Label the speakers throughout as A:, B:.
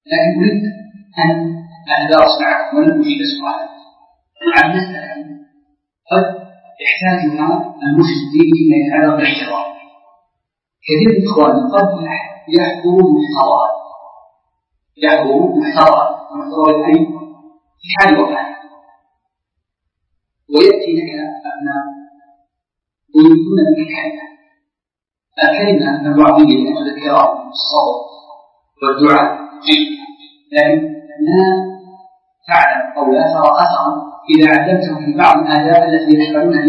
A: لكن أريد أن أتدارس معك ولن أجيب سؤالا عن مسألة قد يحتاجها المسلمين فيما يتعلق بالاحتضار. كثير من إخواننا قد يحضر محتضرا الأي في حال وفاة، ويأتي لك أبناء ويريدون منك الكلمة الوعظية التي تذكرها الصبر والدعاء جيد، لكن لا تعلم أو لا ترى أثرا إذا علمتهم في بعض الآداب التي يحفظونها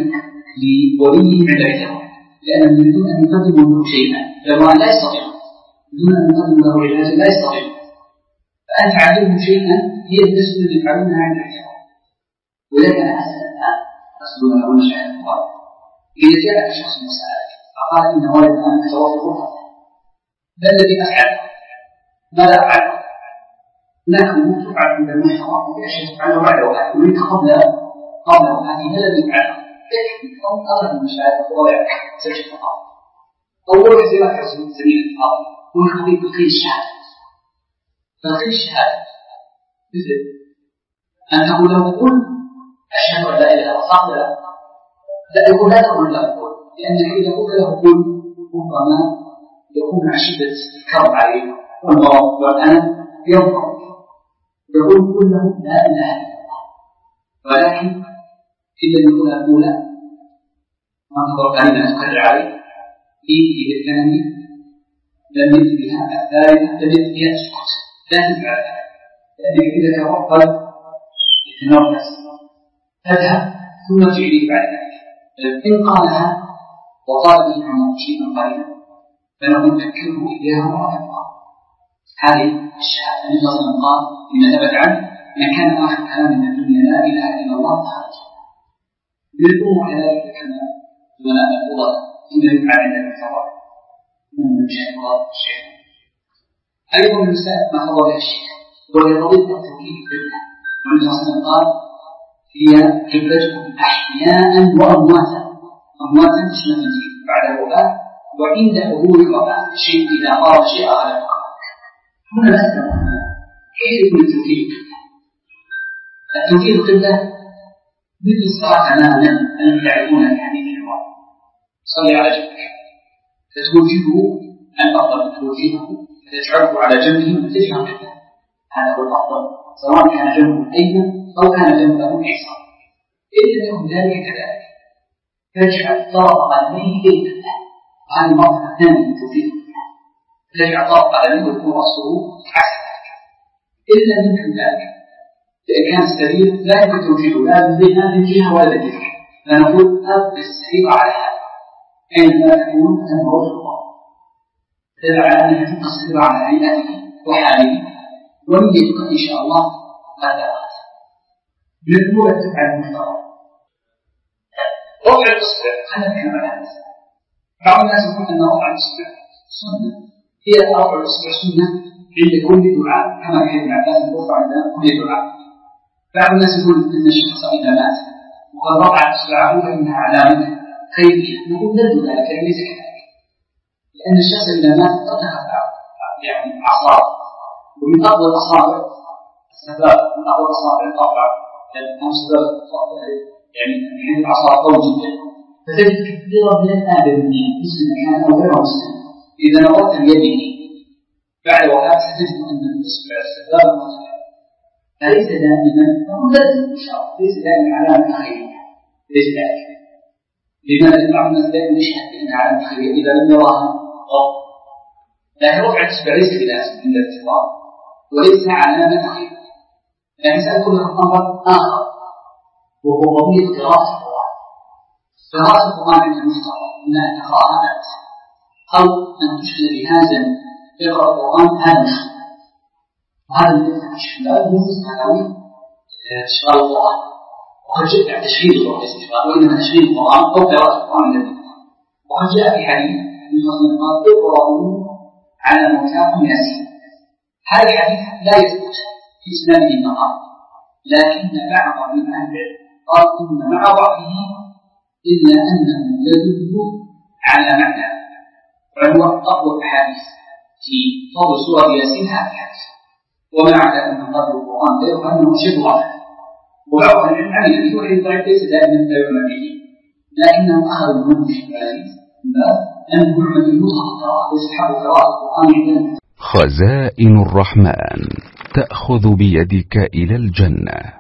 A: لوليهم عند الاحتضار، لأنهم يريدون أن يقدموا له شيئا لما لا يستطيع، يريدون أن يقدموا له علاجا لا يستطيع، فأنت علمهم شيئا هي النسبة اللي يفعلونها عند الاحتضار. ولكن أنا أسأل الآن أسألون أقول شيئا مبارك، إذا جاءك شخص مسألة فقال إن والد الآن أتوفى غرفته، ما الذي أفعل؟ ماذا أفعل؟ هناك أمور تفعل عند المحتضر وأشياء تفعل بعد وفاته، وأنت قبل وفاته ما الذي يفعله؟ يكفي أو أغلب المشاهد وضع سجل فقط. أول اختلاف يصير سبيل الفاضل هو الخطيب تلقي الشهادة. تلقي الشهادة مثل أن تقول له قل أشهد أن لا إله إلا الله، لا يقول لا تقول له قل، لأنك إذا قلت له قل ربما يكون مع شدة الكرب عليه والمرض والألم يضرب، يقول قل له لا إله إلا الله. ولكن إذا يقول الأولى ما تضرب علينا تكرر عليه إيه الثانية لم يأتي بها، الثالثة لم يأتي بها السكوت، لا تفعل ذلك، لأنك إذا توقف يتنرفز تذهب ثم تعيد بعد ذلك. إن قالها وقال به عمر شيئا قليلا فنقول ذكره إياه مرة أخرى. هذه الشهادة النبي صلى الله عليه وسلم قال فيما ثبت عنه من كان آخر كلام من الدنيا لا إله إلا الله خرج. يقول كذلك كما زملاء الفضلاء فيما يفعل عند المحتضر من المشاهد الشيخ. أيضا من مسائل ما خبر الشيخ وهي قضية توحيد القبلة، والنبي صلى الله عليه وسلم قال هي قبلتكم أحياء وأمواتا، أمواتا تشمل المسجد بعد الوفاة وعند حضور الوفاة شيء إذا قال شيء على الوفاة. هنا نسأل كيف يكون التوحيد القبلة؟ التوحيد القبلة مثل الصلاة تماما أن تعرفون الحديث الواحد صلي على جنبك فتوجهه الأفضل توجهه فتجعله على جنبه وتجهه قبله، هذا هو الأفضل سواء كان جنبه أيمن أو كان جنبه أيسر. إن لم يكن ذلك كذلك تجعل طرف قدميه قبله، وهذه مرة ثانية من توجيه القبلة، تجعل طرف قدميه ويكون رأسه عكس ذلك. إن لم يكن ذلك إذا كان السرير لا يمكن توجيهه لا من هذه الجهة ولا الجهة، فنقول أبقى السرير على هذا أينما تكون أنه وجه الله، تدعى أنها تبقى السرير على هيئته وحاله ونيتك إن شاء الله قد أخذ. من الأمور التي تفعل المحتضر رفع الإصبع، خلينا نتكلم عن هذا. بعض الناس يقول أن رفع الإصبع سنة، هي رفع الإصبع سنة عند كل دعاء كما كان ابن عباس يرفع عند كل دعاء. بعض الناس يقول أن الشخص إذا مات وقد رفع إصبعه فإنها علامة خيرية، نقول ندل ذلك ليس كذلك، لأن الشخص إذا مات قد تخفى يعني أعصاب، ومن أقوى الأصابع السباب، من أقوى الأصابع الأربع لأنه سبب يعني حين الأعصاب قوي جدا، فتجد كثيرا من الآدميين مسلم كان أو غير مسلم إذا نظرت بيده بعد وفاة ستجد أن الإصبع السباب مرتفع، فليس دائما نقول لازم إن شاء الله ليس دائما علامة خيرية، ليس ذلك. لماذا بعض الناس دائما يشهد بأنها علامة خيرية إذا لم يراها غلط، لكن رفع الإصبع ليس بلازم عند الاعتبار وليس علامة خيرية. لكن سأقول لك أمر آخر وهو قضية قراءة القرآن. قراءة القرآن عند المحتضر إنها تقرأها أنت أو أن تشهد بهذا يقرأ القرآن هذا مشهد، وهذا الذي يفتح الشباب ينفس معنوي إشغال القرآن، وقد جاء تشغيل القرآن ليس إشغال وإنما تشغيل القرآن أو قراءة القرآن الذي، وقد جاء في حديث النبي قال اقرأوا على موتاكم ياسين. هذا الحديث لا يثبت في إسناده مقام، لكن بعض من أهل العلم قال إن مع ضعفه إلا أنه يدل على معنى، وهو أقوى الأحاديث في فضل سورة ياسين هذا الحديث. ومن عدا أن قدر القرآن غير أنه شبه ضعف، وبعض العلم عمل به وإن ضعف ليس دائما لا يؤمن به، لكنهم أخذوا منه الشيخ العزيز أن نعمة المطلق القراءة ويستحب قراءة القرآن عندنا.
B: خزائن الرحمن تأخذ بيدك إلى الجنة.